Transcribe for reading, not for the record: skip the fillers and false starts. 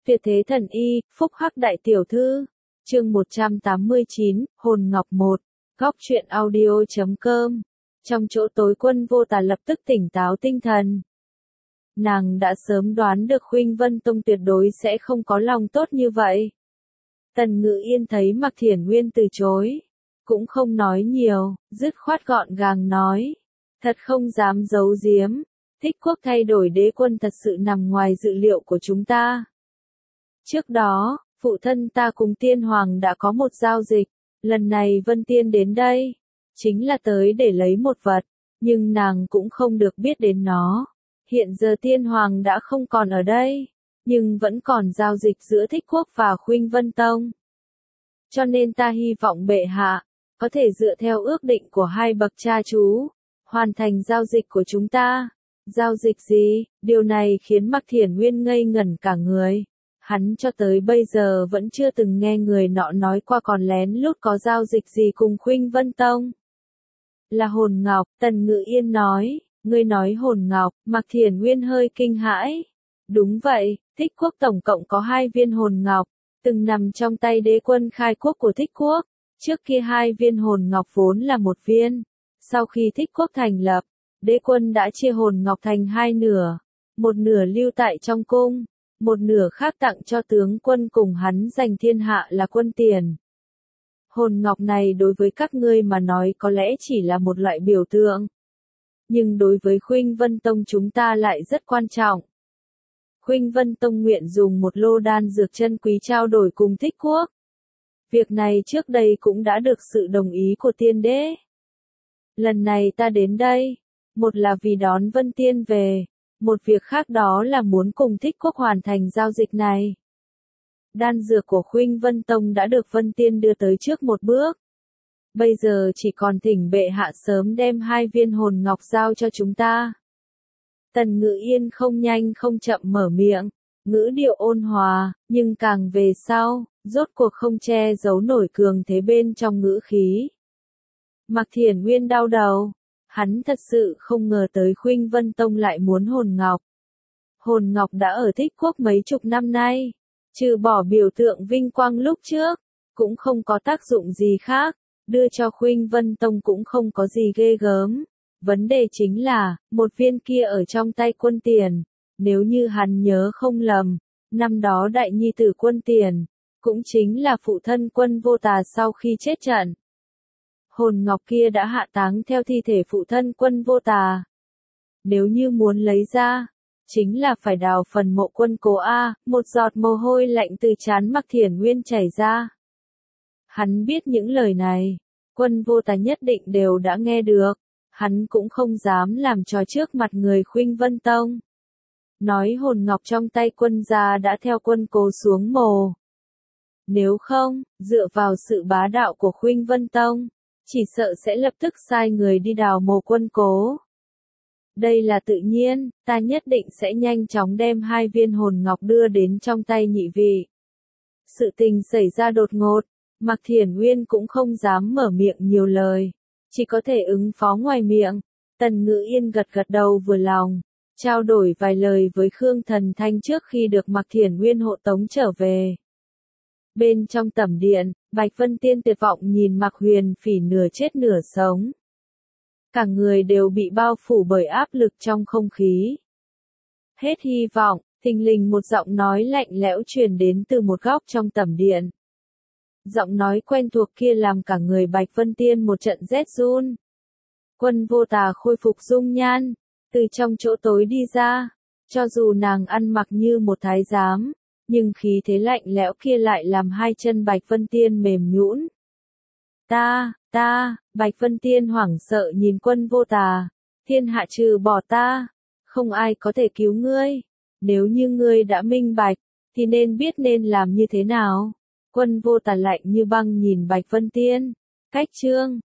Tuyệt thế thần y, phúc hắc đại tiểu thư. Chương 189, Hồn Ngọc 1. Góc truyện audio.com. Trong chỗ tối Quân Vô Tà lập tức tỉnh táo tinh thần. Nàng đã sớm đoán được Khuynh Vân Tông tuyệt đối sẽ không có lòng tốt như vậy. Tần Ngự Yên thấy Mạc Thiển Nguyên từ chối, cũng không nói nhiều, dứt khoát gọn gàng nói. Thật không dám giấu giếm, Thích Quốc thay đổi đế quân thật sự nằm ngoài dự liệu của chúng ta. Trước đó, phụ thân ta cùng Tiên Hoàng đã có một giao dịch, lần này Vân Tiên đến đây, chính là tới để lấy một vật, nhưng nàng cũng không được biết đến nó. Hiện giờ Tiên Hoàng đã không còn ở đây, nhưng vẫn còn giao dịch giữa Thích Quốc và Khuynh Vân Tông. Cho nên ta hy vọng bệ hạ, có thể dựa theo ước định của hai bậc cha chú, hoàn thành giao dịch của chúng ta. Giao dịch gì? Điều này khiến Mạc Thiển Nguyên ngây ngẩn cả người. Hắn cho tới bây giờ vẫn chưa từng nghe người nọ nói qua còn lén lút có giao dịch gì cùng Khuynh Vân Tông. Là hồn ngọc, Tần Ngự Yên nói. Ngươi nói hồn ngọc, Mạc Thiển Nguyên hơi kinh hãi. Đúng vậy, Thích Quốc tổng cộng có 2 viên hồn ngọc, từng nằm trong tay đế quân khai quốc của Thích Quốc. Trước kia 2 viên hồn ngọc vốn là 1 viên. Sau khi Thích Quốc thành lập, đế quân đã chia hồn ngọc thành 2 nửa. Một nửa lưu tại trong cung, một nửa khác tặng cho tướng quân cùng hắn giành thiên hạ là quân tiền. Hồn ngọc này đối với các ngươi mà nói có lẽ chỉ là một loại biểu tượng, nhưng đối với Khuynh Vân Tông chúng ta lại rất quan trọng. Khuynh Vân Tông nguyện dùng một lô đan dược chân quý trao đổi cùng Thích Quốc. Việc này trước đây cũng đã được sự đồng ý của tiên đế. Lần này ta đến đây, một là vì đón Vân Tiên về, một việc khác đó là muốn cùng Thích Quốc hoàn thành giao dịch này. Đan dược của Khuynh Vân Tông đã được Vân Tiên đưa tới trước một bước. Bây giờ chỉ còn thỉnh bệ hạ sớm đem 2 viên hồn ngọc giao cho chúng ta. Tần Ngự Yên không nhanh không chậm mở miệng, ngữ điệu ôn hòa, nhưng càng về sau, rốt cuộc không che giấu nổi cường thế bên trong ngữ khí. Mạc Thiển Nguyên đau đầu, hắn thật sự không ngờ tới Khuynh Vân Tông lại muốn hồn ngọc. Hồn ngọc đã ở Thích Quốc mấy chục năm nay, trừ bỏ biểu tượng vinh quang lúc trước, cũng không có tác dụng gì khác, đưa cho Khuynh Vân Tông cũng không có gì ghê gớm. Vấn đề chính là, một viên kia ở trong tay quân tiền, nếu như hắn nhớ không lầm, năm đó đại nhi tử quân tiền, cũng chính là phụ thân Quân Vô Tà sau khi chết trận. Hồn ngọc kia đã hạ táng theo thi thể phụ thân Quân Vô Tà. Nếu như muốn lấy ra, chính là phải đào phần mộ Quân Cố A, một giọt mồ hôi lạnh từ trán Mạc Thiển Nguyên chảy ra. Hắn biết những lời này, Quân Vô Tà nhất định đều đã nghe được, hắn cũng không dám làm trò trước mặt người Khuynh Vân Tông. Nói hồn ngọc trong tay quân gia đã theo Quân Cố xuống mồ. Nếu không, dựa vào sự bá đạo của Khuynh Vân Tông, chỉ sợ sẽ lập tức sai người đi đào mồ Quân Cố. Đây là tự nhiên, ta nhất định sẽ nhanh chóng đem 2 viên hồn ngọc đưa đến trong tay nhị vị. Sự tình xảy ra đột ngột, Mạc Thiển Nguyên cũng không dám mở miệng nhiều lời, chỉ có thể ứng phó ngoài miệng. Tần Ngự Yên gật gật đầu vừa lòng, trao đổi vài lời với Khương Thần Thanh trước khi được Mạc Thiển Nguyên hộ tống trở về. Bên trong tẩm điện, Bạch Vân Tiên tuyệt vọng nhìn Mạc Huyền Phỉ nửa chết nửa sống. Cả người đều bị bao phủ bởi áp lực trong không khí. Hết hy vọng, thình lình một giọng nói lạnh lẽo truyền đến từ một góc trong tẩm điện. Giọng nói quen thuộc kia làm cả người Bạch Vân Tiên một trận rét run. Quân Vô Tà khôi phục dung nhan, từ trong chỗ tối đi ra, cho dù nàng ăn mặc như một thái giám, nhưng khí thế lạnh lẽo kia lại làm 2 chân Bạch Vân Tiên mềm nhũn. Bạch Vân Tiên hoảng sợ nhìn Quân Vô Tà, thiên hạ trừ bỏ ta, không ai có thể cứu ngươi, nếu như ngươi đã minh bạch, thì nên biết nên làm như thế nào. Quân Vô Tà lạnh như băng nhìn Bạch Vân Tiên, cách chương,